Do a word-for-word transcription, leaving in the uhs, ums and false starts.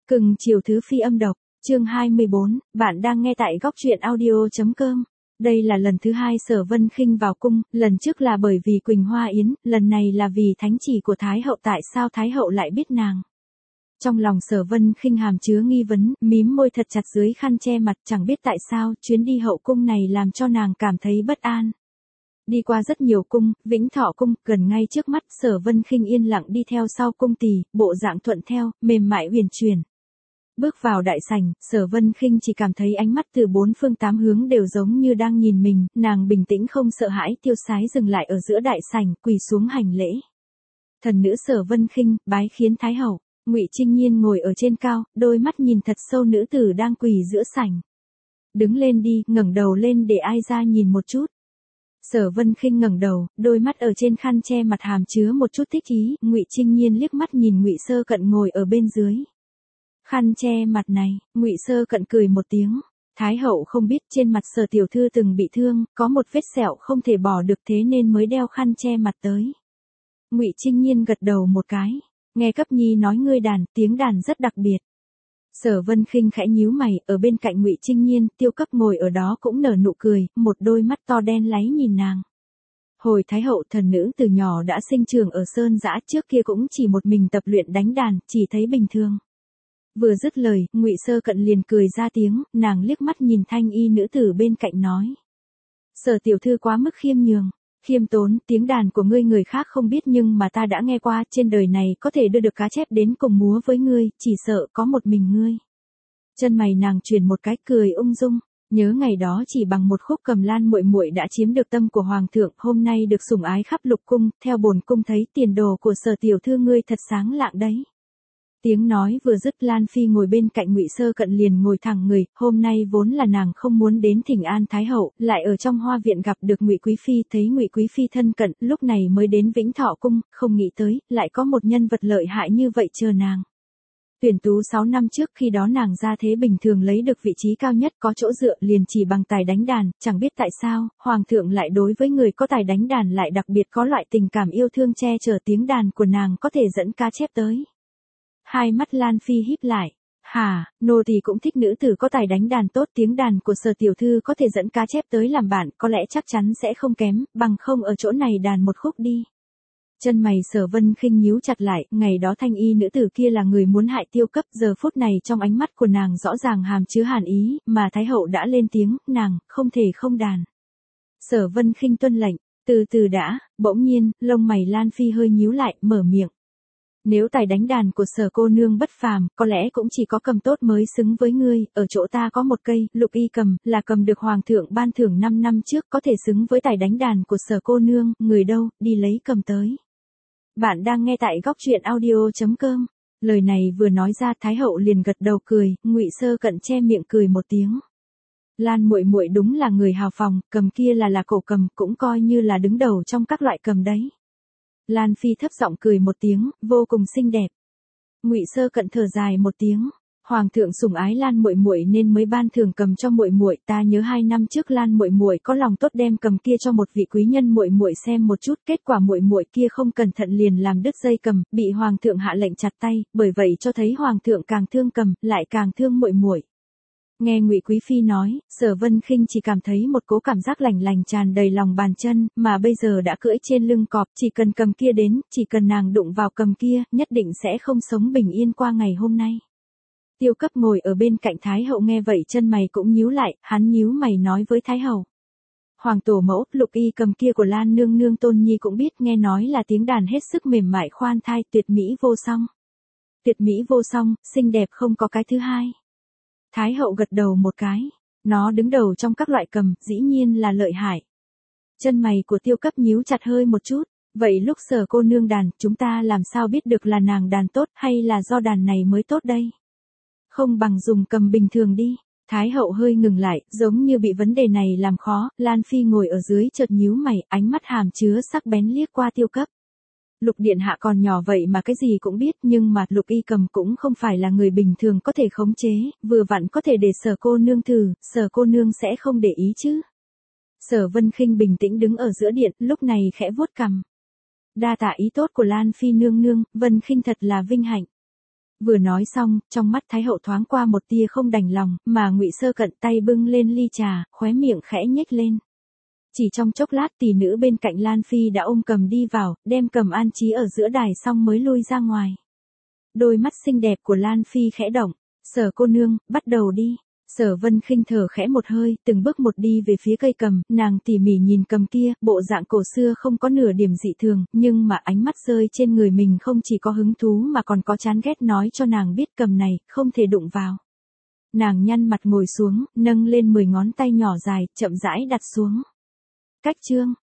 Cưng chiều thứ phi âm độc, chương hai mươi bốn, bạn đang nghe tại góc truyện audio.com. Đây là lần thứ hai Sở Vân Khinh vào cung, lần trước là bởi vì Quỳnh Hoa Yến, lần này là vì thánh chỉ của Thái hậu. Tại sao Thái hậu lại biết nàng? Trong lòng Sở Vân Khinh hàm chứa nghi vấn, mím môi thật chặt dưới khăn che mặt, chẳng biết tại sao chuyến đi hậu cung này làm cho nàng cảm thấy bất an. Đi qua rất nhiều cung, Vĩnh Thọ cung, gần ngay trước mắt, Sở Vân Khinh yên lặng đi theo sau cung tỳ, bộ dạng thuận theo, mềm mại huyền chuyển. Bước vào đại sảnh, Sở Vân Khinh chỉ cảm thấy ánh mắt từ bốn phương tám hướng đều giống như đang nhìn mình, nàng bình tĩnh không sợ hãi, tiêu sái dừng lại ở giữa đại sảnh, quỳ xuống hành lễ. Thần nữ Sở Vân Khinh, bái khiến Thái hậu. Ngụy Trinh Nhiên ngồi ở trên cao, đôi mắt nhìn thật sâu nữ tử đang quỳ giữa sảnh. Đứng lên đi, ngẩng đầu lên để ai ra nhìn một chút. Sở Vân Khinh ngẩng đầu, đôi mắt ở trên khăn che mặt hàm chứa một chút thích ý, Ngụy Trinh Nhiên liếc mắt nhìn Ngụy Sơ Cận ngồi ở bên dưới. Khăn che mặt này, Ngụy Sơ Cận cười một tiếng. Thái hậu không biết trên mặt Sở tiểu thư từng bị thương, có một vết sẹo không thể bỏ được thế nên mới đeo khăn che mặt tới. Ngụy Trinh Nhiên gật đầu một cái, nghe Cấp Nhi nói ngươi đàn, tiếng đàn rất đặc biệt. Sở Vân Khinh khẽ nhíu mày, ở bên cạnh Ngụy Trinh Nhiên, Tiêu Cấp ngồi ở đó cũng nở nụ cười, một đôi mắt to đen láy nhìn nàng. Hồi Thái hậu, thần nữ từ nhỏ đã sinh trưởng ở Sơn Dã, trước kia cũng chỉ một mình tập luyện đánh đàn, chỉ thấy bình thường. Vừa dứt lời, Ngụy Sơ Cận liền cười ra tiếng, nàng liếc mắt nhìn thanh y nữ tử bên cạnh nói: Sở tiểu thư quá mức khiêm nhường. Khiêm tốn, tiếng đàn của ngươi người khác không biết nhưng mà ta đã nghe qua, trên đời này có thể đưa được cá chép đến cùng múa với ngươi, chỉ sợ có một mình ngươi. Chân mày nàng chuyển một cái, cười ung dung, nhớ ngày đó chỉ bằng một khúc cầm lan muội muội đã chiếm được tâm của hoàng thượng, hôm nay được sủng ái khắp lục cung, theo bổn cung thấy tiền đồ của Sở tiểu thư ngươi thật sáng lạng đấy. Tiếng nói vừa dứt, Lan Phi ngồi bên cạnh Ngụy Sơ Cận liền ngồi thẳng người, hôm nay vốn là nàng không muốn đến thỉnh an Thái hậu, lại ở trong hoa viện gặp được Ngụy Quý Phi, thấy Ngụy Quý Phi thân cận, lúc này mới đến Vĩnh Thọ cung, không nghĩ tới, lại có một nhân vật lợi hại như vậy chờ nàng. Tuyển tú sáu năm trước, khi đó nàng ra thế bình thường lấy được vị trí cao nhất, có chỗ dựa liền chỉ bằng tài đánh đàn, chẳng biết tại sao, hoàng thượng lại đối với người có tài đánh đàn lại đặc biệt có loại tình cảm yêu thương, che chở tiếng đàn của nàng có thể dẫn cá chép tới. Hai mắt Lan Phi híp lại. Hà, nô tỳ cũng thích nữ tử có tài đánh đàn tốt, tiếng đàn của Sở tiểu thư có thể dẫn cá chép tới làm bạn, có lẽ chắc chắn sẽ không kém, bằng không ở chỗ này đàn một khúc đi. Chân mày Sở Vân Khinh nhíu chặt lại, ngày đó thanh y nữ tử kia là người muốn hại Tiêu Cấp, giờ phút này trong ánh mắt của nàng rõ ràng hàm chứa hàn ý, mà Thái hậu đã lên tiếng, nàng không thể không đàn. Sở Vân Khinh tuân lệnh, từ từ đã, bỗng nhiên, lông mày Lan Phi hơi nhíu lại, mở miệng. Nếu tài đánh đàn của Sở cô nương bất phàm, có lẽ cũng chỉ có cầm tốt mới xứng với ngươi, ở chỗ ta có một cây, lục y cầm, là cầm được hoàng thượng ban thưởng năm năm trước, có thể xứng với tài đánh đàn của Sở cô nương, người đâu, đi lấy cầm tới. Bạn đang nghe tại góc truyện audio.com. Lời này vừa nói ra, Thái hậu liền gật đầu cười, Ngụy Sơ Cận che miệng cười một tiếng. Lan muội muội đúng là người hào phóng, cầm kia là là cổ cầm, cũng coi như là đứng đầu trong các loại cầm đấy. Lan Phi thấp giọng cười một tiếng, vô cùng xinh đẹp. Ngụy Sơ Cận thở dài một tiếng, hoàng thượng sủng ái Lan muội muội nên mới ban thưởng cầm cho muội muội, ta nhớ hai năm trước Lan muội muội có lòng tốt đem cầm kia cho một vị quý nhân muội muội xem một chút, kết quả muội muội kia không cẩn thận liền làm đứt dây cầm, bị hoàng thượng hạ lệnh chặt tay, bởi vậy cho thấy hoàng thượng càng thương cầm, lại càng thương muội muội. Nghe Ngụy Quý Phi nói, Sở Vân Khinh chỉ cảm thấy một cỗ cảm giác lành lành tràn đầy lòng bàn chân, mà bây giờ đã cưỡi trên lưng cọp, chỉ cần cầm kia đến, chỉ cần nàng đụng vào cầm kia, nhất định sẽ không sống bình yên qua ngày hôm nay. Tiêu Cấp ngồi ở bên cạnh Thái hậu nghe vậy chân mày cũng nhíu lại, hắn nhíu mày nói với Thái hậu. Hoàng tổ mẫu, lục y cầm kia của Lan nương nương Tôn Nhi cũng biết, nghe nói là tiếng đàn hết sức mềm mại khoan thai, tuyệt mỹ vô song. Tuyệt mỹ vô song, xinh đẹp không có cái thứ hai. Thái hậu gật đầu một cái, nó đứng đầu trong các loại cầm, dĩ nhiên là lợi hại. Chân mày của Tiêu Cấp nhíu chặt hơi một chút, vậy lúc Sở cô nương đàn, chúng ta làm sao biết được là nàng đàn tốt hay là do đàn này mới tốt đây? Không bằng dùng cầm bình thường đi. Thái hậu hơi ngừng lại, giống như bị vấn đề này làm khó, Lan Phi ngồi ở dưới chợt nhíu mày, ánh mắt hàm chứa sắc bén liếc qua Tiêu Cấp. Lục điện hạ còn nhỏ vậy mà cái gì cũng biết, nhưng mà lục y cầm cũng không phải là người bình thường có thể khống chế, vừa vặn có thể để Sở cô nương thử, Sở cô nương sẽ không để ý chứ. Sở Vân Khinh bình tĩnh đứng ở giữa điện, lúc này khẽ vuốt cằm. Đa tạ ý tốt của Lan Phi nương nương, Vân Khinh thật là vinh hạnh. Vừa nói xong, trong mắt Thái hậu thoáng qua một tia không đành lòng, mà Ngụy Sơ Cận tay bưng lên ly trà, khóe miệng khẽ nhếch lên. Chỉ trong chốc lát tỷ nữ bên cạnh Lan Phi đã ôm Cầm đi vào, đem Cầm an trí ở giữa đài xong mới lui ra ngoài. Đôi mắt xinh đẹp của Lan Phi khẽ động, Sở cô nương, bắt đầu đi. Sở Vân Khinh thở khẽ một hơi, từng bước một đi về phía cây cầm, nàng tỉ mỉ nhìn cầm kia, bộ dạng cổ xưa không có nửa điểm dị thường, nhưng mà ánh mắt rơi trên người mình không chỉ có hứng thú mà còn có chán ghét nói cho nàng biết cầm này, không thể đụng vào. Nàng nhăn mặt ngồi xuống, nâng lên mười ngón tay nhỏ dài, chậm rãi đặt xuống. Cách chương,